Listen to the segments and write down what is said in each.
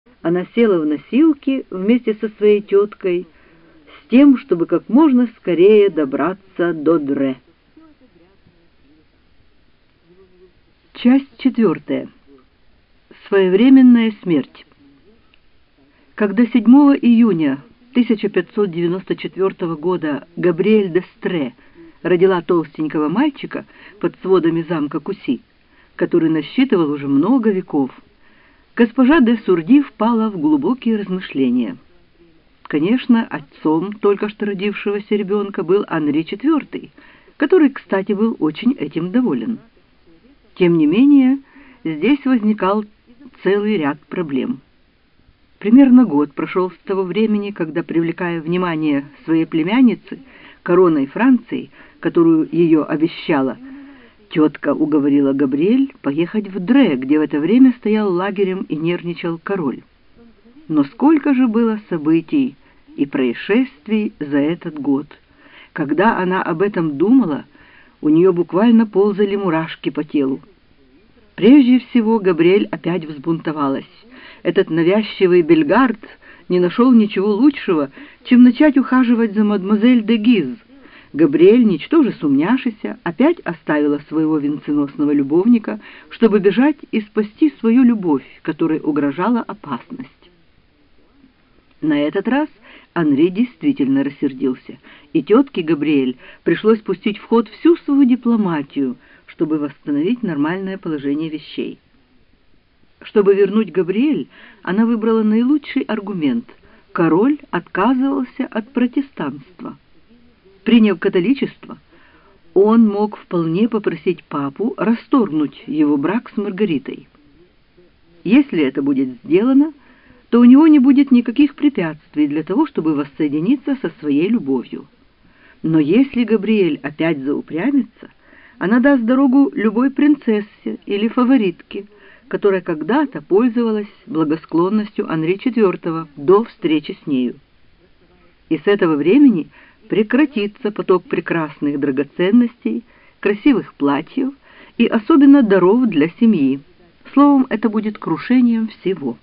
Она села в носилки вместе со своей теткой с тем, чтобы как можно скорее добраться до Дре. Часть 4. Своевременная смерть. Когда 7 июня 1594 года Габриэль д'Эстре родила толстенького мальчика под сводами замка Куси, который насчитывал уже много веков, госпожа де Сурди впала в глубокие размышления. Конечно, отцом только что родившегося ребенка был Анри IV, который, кстати, был очень этим доволен. Тем не менее, здесь возникал целый ряд проблем. Примерно год прошел с того времени, когда, привлекая внимание своей племянницы, короной Франции, которую ее обещала, тетка уговорила Габриэль поехать в Дре, где в это время стоял лагерем и нервничал король. Но сколько же было событий и происшествий за этот год! Когда она об этом думала, у нее буквально ползали мурашки по телу. Прежде всего Габриэль опять взбунтовалась. Этот навязчивый Бельгард не нашел ничего лучшего, чем начать ухаживать за мадемуазель де Гиз. Габриэль, ничтоже сумняшися, опять оставила своего венценосного любовника, чтобы бежать и спасти свою любовь, которой угрожала опасность. На этот раз Анри действительно рассердился, и тетке Габриэль пришлось пустить в ход всю свою дипломатию, чтобы восстановить нормальное положение вещей. Чтобы вернуть Габриэль, она выбрала наилучший аргумент. Король отказывался от протестанства. Приняв католичество, он мог вполне попросить папу расторгнуть его брак с Маргаритой. Если это будет сделано, то у него не будет никаких препятствий для того, чтобы воссоединиться со своей любовью. Но если Габриэль опять заупрямится, она даст дорогу любой принцессе или фаворитке, которая когда-то пользовалась благосклонностью Анри IV до встречи с нею. И с этого времени прекратится поток прекрасных драгоценностей, красивых платьев и особенно даров для семьи. Словом, это будет крушением всего.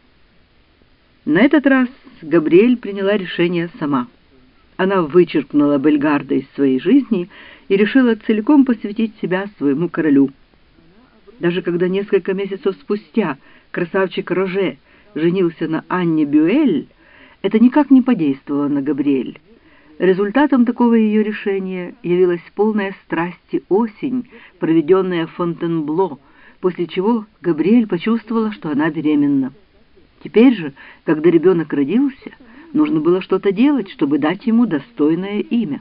На этот раз Габриэль приняла решение сама. Она вычеркнула Бельгарда из своей жизни и решила целиком посвятить себя своему королю. Даже когда несколько месяцев спустя красавчик Роже женился на Анне Бюэль, это никак не подействовало на Габриэль. Результатом такого ее решения явилась полная страсти осень, проведенная в Фонтенбло, после чего Габриэль почувствовала, что она беременна. Теперь же, когда ребенок родился, нужно было что-то делать, чтобы дать ему достойное имя.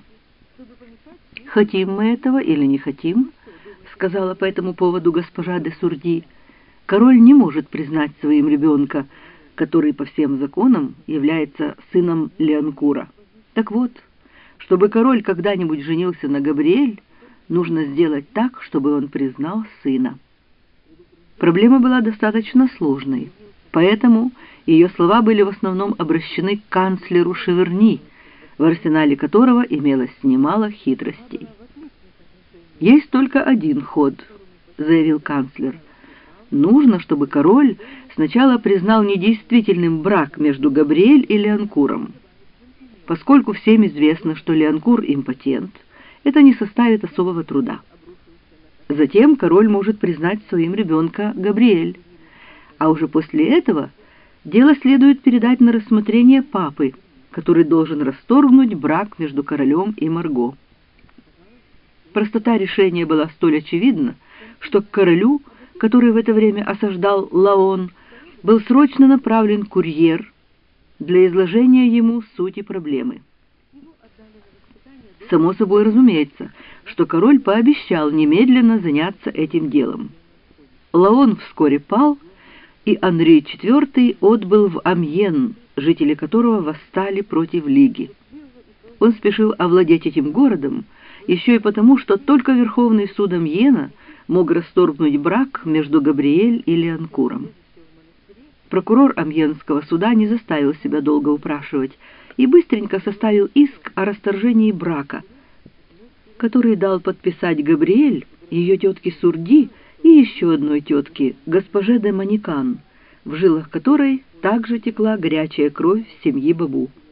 «Хотим мы этого или не хотим?» — сказала по этому поводу госпожа де Сурди. «Король не может признать своим ребенка, который по всем законам является сыном Леонкура. Так вот, чтобы король когда-нибудь женился на Габриэль, нужно сделать так, чтобы он признал сына». Проблема была достаточно сложной, поэтому ее слова были в основном обращены к канцлеру Шеверни, в арсенале которого имелось немало хитростей. «Есть только один ход», — заявил канцлер. «Нужно, чтобы король сначала признал недействительным брак между Габриэль и Леонкуром. Поскольку всем известно, что Леонкур импотент, это не составит особого труда. Затем король может признать своим ребенка Габриэль, а уже после этого дело следует передать на рассмотрение папы, который должен расторгнуть брак между королем и Марго». Простота решения была столь очевидна, что к королю, который в это время осаждал Лаон, был срочно направлен курьер для изложения ему сути проблемы. Само собой разумеется, что король пообещал немедленно заняться этим делом. Лаон вскоре пал, и Анри IV отбыл в Амьен, жители которого восстали против Лиги. Он спешил овладеть этим городом, еще и потому, что только Верховный суд Амьена мог расторгнуть брак между Габриэль и Леонкуром. Прокурор Амьенского суда не заставил себя долго упрашивать и быстренько составил иск о расторжении брака, который дал подписать Габриэль, ее тетке Сурди и еще одной тетке, госпоже де Маникан, в жилах которой также текла горячая кровь семьи Бабу.